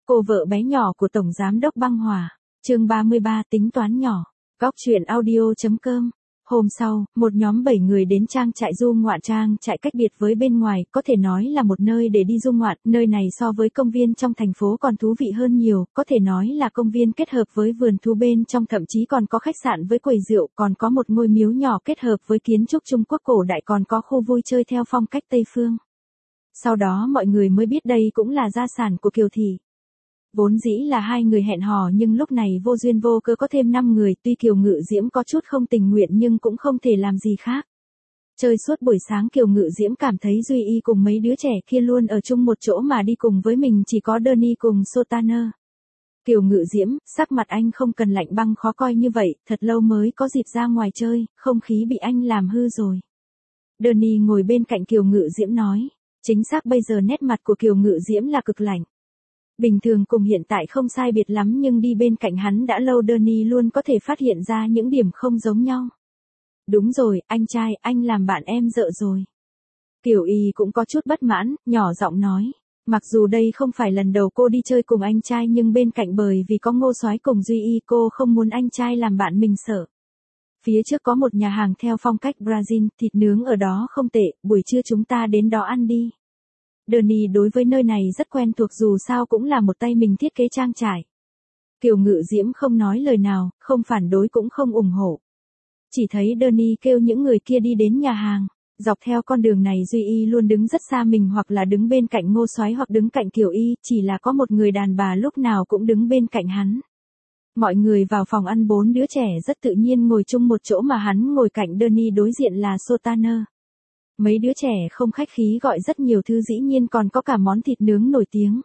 Cô vợ bé nhỏ của Tổng Giám đốc Băng Hòa. Chương 33 tính toán nhỏ. Góc truyện audio.com. Hôm sau, một nhóm 7 người đến trang trại du ngoạn. Trang trại cách biệt với bên ngoài, có thể nói là một nơi để đi du ngoạn. Nơi này so với công viên trong thành phố còn thú vị hơn nhiều, có thể nói là công viên kết hợp với vườn thú bên trong, thậm chí còn có khách sạn với quầy rượu, còn có một ngôi miếu nhỏ kết hợp với kiến trúc Trung Quốc cổ đại, còn có khu vui chơi theo phong cách Tây phương. Sau đó mọi người mới biết đây cũng là gia sản của Kiều Thị. Vốn dĩ là 2 người hẹn hò nhưng lúc này vô duyên vô cớ có thêm 5 người, tuy Kiều Ngự Diễm có chút không tình nguyện nhưng cũng không thể làm gì khác. Chơi suốt buổi sáng Kiều Ngự Diễm cảm thấy Duy Y cùng mấy đứa trẻ kia luôn ở chung một chỗ mà đi cùng với mình chỉ có Danny cùng Sotaner. Kiều Ngự Diễm, sắc mặt anh không cần lạnh băng khó coi như vậy, thật lâu mới có dịp ra ngoài chơi, không khí bị anh làm hư rồi. Danny ngồi bên cạnh Kiều Ngự Diễm nói, chính xác bây giờ nét mặt của Kiều Ngự Diễm là cực lạnh. Bình thường cùng hiện tại không sai biệt lắm nhưng đi bên cạnh hắn đã lâu Danny luôn có thể phát hiện ra những điểm không giống nhau. Đúng rồi, anh trai, anh làm bạn em dợ rồi. Kiều Y cũng có chút bất mãn, nhỏ giọng nói. Mặc dù đây không phải lần đầu cô đi chơi cùng anh trai nhưng bên cạnh bởi vì có Ngô Soái cùng Duy Y cô không muốn anh trai làm bạn mình sợ. Phía trước có một nhà hàng theo phong cách Brazil, thịt nướng ở đó không tệ, buổi trưa chúng ta đến đó ăn đi. Danny đối với nơi này rất quen thuộc dù sao cũng là một tay mình thiết kế trang trại. Kiều Ngự Diễm không nói lời nào, không phản đối cũng không ủng hộ. Chỉ thấy Danny kêu những người kia đi đến nhà hàng. Dọc theo con đường này Duy Y luôn đứng rất xa mình hoặc là đứng bên cạnh Ngô Soái hoặc đứng cạnh Kiều Y, chỉ là có một người đàn bà lúc nào cũng đứng bên cạnh hắn. Mọi người vào phòng ăn 4 đứa trẻ rất tự nhiên ngồi chung một chỗ mà hắn ngồi cạnh Danny đối diện là Sotaner. Mấy đứa trẻ không khách khí gọi rất nhiều thứ dĩ nhiên còn có cả món thịt nướng nổi tiếng.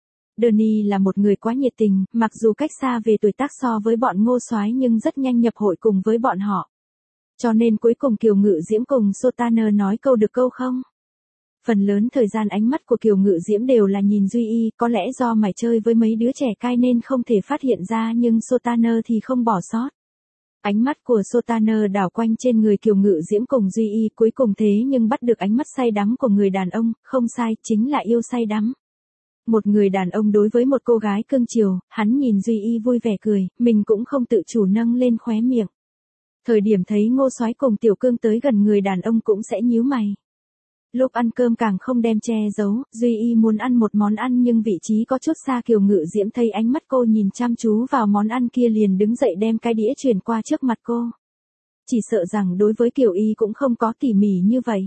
Danny là một người quá nhiệt tình, mặc dù cách xa về tuổi tác so với bọn Ngô Soái nhưng rất nhanh nhập hội cùng với bọn họ. Cho nên cuối cùng Kiều Ngự Diễm cùng Sotaner nói câu được câu không. Phần lớn thời gian ánh mắt của Kiều Ngự Diễm đều là nhìn Duy Y, có lẽ do mải chơi với mấy đứa trẻ cai nên không thể phát hiện ra nhưng Sotaner thì không bỏ sót. Ánh mắt của Sotaner đảo quanh trên người Kiều Ngự Diễm cùng Duy Y cuối cùng thế nhưng bắt được ánh mắt say đắm của người đàn ông, không sai, chính là yêu say đắm. Một người đàn ông đối với một cô gái cưng chiều, hắn nhìn Duy Y vui vẻ cười, mình cũng không tự chủ nâng lên khóe miệng. Thời điểm thấy Ngô Soái cùng Tiểu Cương tới gần người đàn ông cũng sẽ nhíu mày. Lúc ăn cơm càng không đem che giấu, Duy Y muốn ăn một món ăn nhưng vị trí có chút xa Kiều Ngự Diễm thấy ánh mắt cô nhìn chăm chú vào món ăn kia liền đứng dậy đem cái đĩa chuyển qua trước mặt cô. Chỉ sợ rằng đối với Kiều Y cũng không có tỉ mỉ như vậy.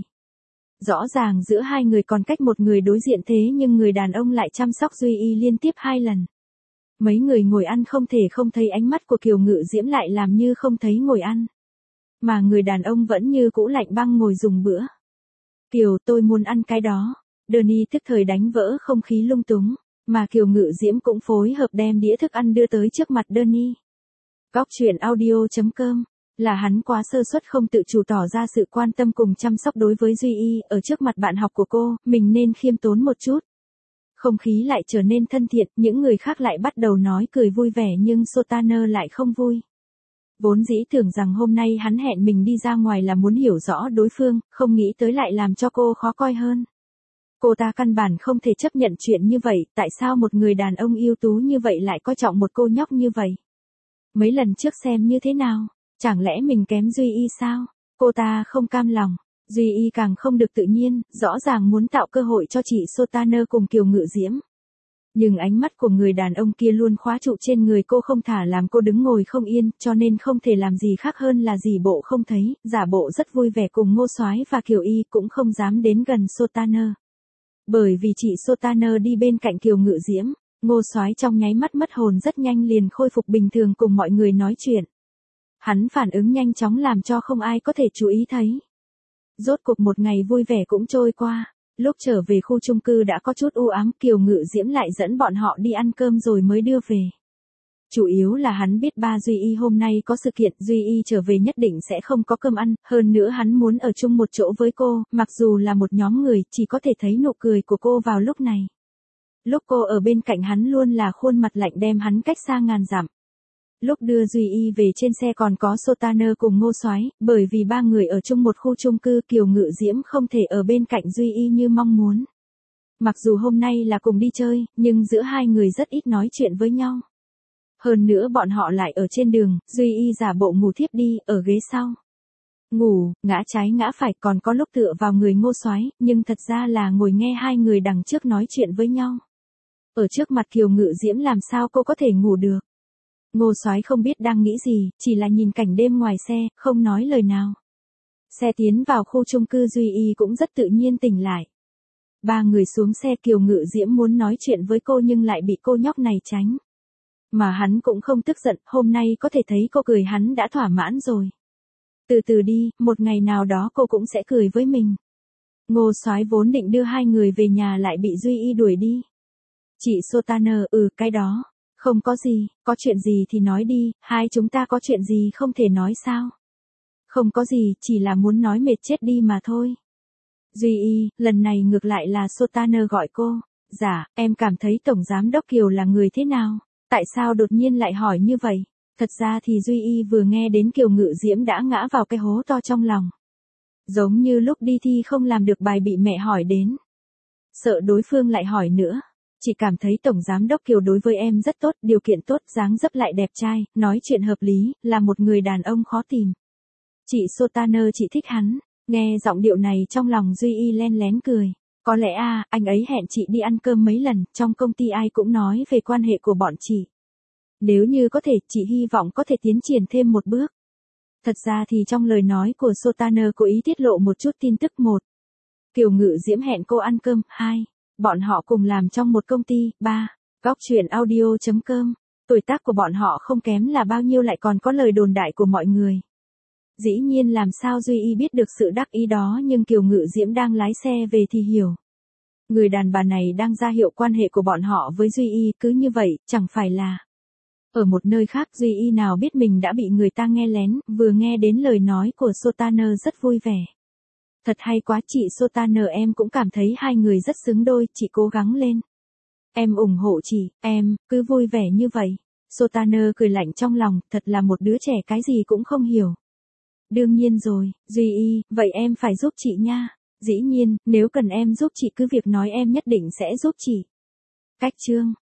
Rõ ràng giữa 2 người còn cách một người đối diện thế nhưng người đàn ông lại chăm sóc Duy Y liên tiếp 2 lần. Mấy người ngồi ăn không thể không thấy ánh mắt của Kiều Ngự Diễm lại làm như không thấy ngồi ăn. Mà người đàn ông vẫn như cũ lạnh băng ngồi dùng bữa. Kiều, tôi muốn ăn cái đó. Danny tức thời đánh vỡ không khí lung túng, mà Kiều Ngự Diễm cũng phối hợp đem đĩa thức ăn đưa tới trước mặt Danny. Góc truyện audio.com. Là hắn quá sơ suất không tự chủ tỏ ra sự quan tâm cùng chăm sóc đối với Duy Y, ở trước mặt bạn học của cô, mình nên khiêm tốn một chút. Không khí lại trở nên thân thiện, những người khác lại bắt đầu nói cười vui vẻ nhưng Sotaner lại không vui. Vốn dĩ tưởng rằng hôm nay hắn hẹn mình đi ra ngoài là muốn hiểu rõ đối phương, không nghĩ tới lại làm cho cô khó coi hơn. Cô ta căn bản không thể chấp nhận chuyện như vậy, tại sao một người đàn ông ưu tú như vậy lại coi trọng một cô nhóc như vậy? Mấy lần trước xem như thế nào? Chẳng lẽ mình kém Duy Y sao? Cô ta không cam lòng. Duy Y càng không được tự nhiên, rõ ràng muốn tạo cơ hội cho chị Sotaner cùng Kiều Ngự Diễm. Nhưng ánh mắt của người đàn ông kia luôn khóa trụ trên người cô không thả làm cô đứng ngồi không yên, cho nên không thể làm gì khác hơn là giả bộ không thấy, giả bộ rất vui vẻ cùng Ngô Soái và Kiều Y cũng không dám đến gần Sotaner. Bởi vì chị Sotaner đi bên cạnh Kiều Ngự Diễm, Ngô Soái trong nháy mắt mất hồn rất nhanh liền khôi phục bình thường cùng mọi người nói chuyện. Hắn phản ứng nhanh chóng làm cho không ai có thể chú ý thấy. Rốt cuộc một ngày vui vẻ cũng trôi qua. Lúc trở về khu chung cư đã có chút u ám, Kiều Ngự Diễm lại dẫn bọn họ đi ăn cơm rồi mới đưa về. Chủ yếu là hắn biết ba Duy Y hôm nay có sự kiện, Duy Y trở về nhất định sẽ không có cơm ăn, hơn nữa hắn muốn ở chung một chỗ với cô, mặc dù là một nhóm người, chỉ có thể thấy nụ cười của cô vào lúc này. Lúc cô ở bên cạnh hắn luôn là khuôn mặt lạnh đem hắn cách xa ngàn dặm. Lúc đưa Duy Y về trên xe còn có Sotaner cùng Ngô Soái, bởi vì 3 người ở chung một khu chung cư Kiều Ngự Diễm không thể ở bên cạnh Duy Y như mong muốn. Mặc dù hôm nay là cùng đi chơi, nhưng giữa hai người rất ít nói chuyện với nhau. Hơn nữa bọn họ lại ở trên đường, Duy Y giả bộ ngủ thiếp đi, ở ghế sau. Ngủ, ngã trái ngã phải, còn có lúc tựa vào người Ngô Soái, nhưng thật ra là ngồi nghe hai người đằng trước nói chuyện với nhau. Ở trước mặt Kiều Ngự Diễm làm sao cô có thể ngủ được. Ngô Soái không biết đang nghĩ gì, chỉ là nhìn cảnh đêm ngoài xe, không nói lời nào. Xe tiến vào khu chung cư, Duy Y cũng rất tự nhiên tỉnh lại. Ba người xuống xe, Kiều Ngự Diễm muốn nói chuyện với cô nhưng lại bị cô nhóc này tránh. Mà hắn cũng không tức giận, hôm nay có thể thấy cô cười hắn đã thỏa mãn rồi. Từ từ đi, một ngày nào đó cô cũng sẽ cười với mình. Ngô Soái vốn định đưa hai người về nhà lại bị Duy Y đuổi đi. Chị Sultana, cái đó. Không có gì, có chuyện gì thì nói đi, hai chúng ta có chuyện gì không thể nói sao? Không có gì, chỉ là muốn nói mệt chết đi mà thôi. Duy Y, lần này ngược lại là Sultana gọi cô. Dạ, em cảm thấy Tổng Giám Đốc Kiều là người thế nào? Tại sao đột nhiên lại hỏi như vậy? Thật ra thì Duy Y vừa nghe đến Kiều Ngự Diễm đã ngã vào cái hố to trong lòng. Giống như lúc đi thi không làm được bài bị mẹ hỏi đến. Sợ đối phương lại hỏi nữa. Chỉ cảm thấy Tổng Giám Đốc Kiều đối với em rất tốt, điều kiện tốt, dáng dấp lại đẹp trai, nói chuyện hợp lý, là một người đàn ông khó tìm. Chị Sultana, chị thích hắn. Nghe giọng điệu này trong lòng Duy Y len lén cười. Có lẽ anh ấy hẹn chị đi ăn cơm mấy lần, trong công ty ai cũng nói về quan hệ của bọn chị. Nếu như có thể, chị hy vọng có thể tiến triển thêm một bước. Thật ra thì trong lời nói của Sultana cố ý tiết lộ một chút tin tức. 1. Kiều Ngự Diễm hẹn cô ăn cơm. 2. Bọn họ cùng làm trong một công ty. 3. Góc truyện audio.com. Tuổi tác của bọn họ không kém là bao nhiêu, lại còn có lời đồn đại của mọi người. Dĩ nhiên làm sao Duy Y biết được sự đắc ý đó, nhưng Kiều Ngự Diễm đang lái xe về thì hiểu. Người đàn bà này đang ra hiệu quan hệ của bọn họ với Duy Y, cứ như vậy, chẳng phải là. Ở một nơi khác Duy Y nào biết mình đã bị người ta nghe lén, vừa nghe đến lời nói của Sultana rất vui vẻ. Thật hay quá chị Sultana, em cũng cảm thấy hai người rất xứng đôi, chị cố gắng lên. Em ủng hộ chị, em, cứ vui vẻ như vậy. Sultana cười lạnh trong lòng, thật là một đứa trẻ cái gì cũng không hiểu. Đương nhiên rồi, Duy Y, vậy em phải giúp chị nha. Dĩ nhiên, nếu cần em giúp chị cứ việc nói, em nhất định sẽ giúp chị. Cách chương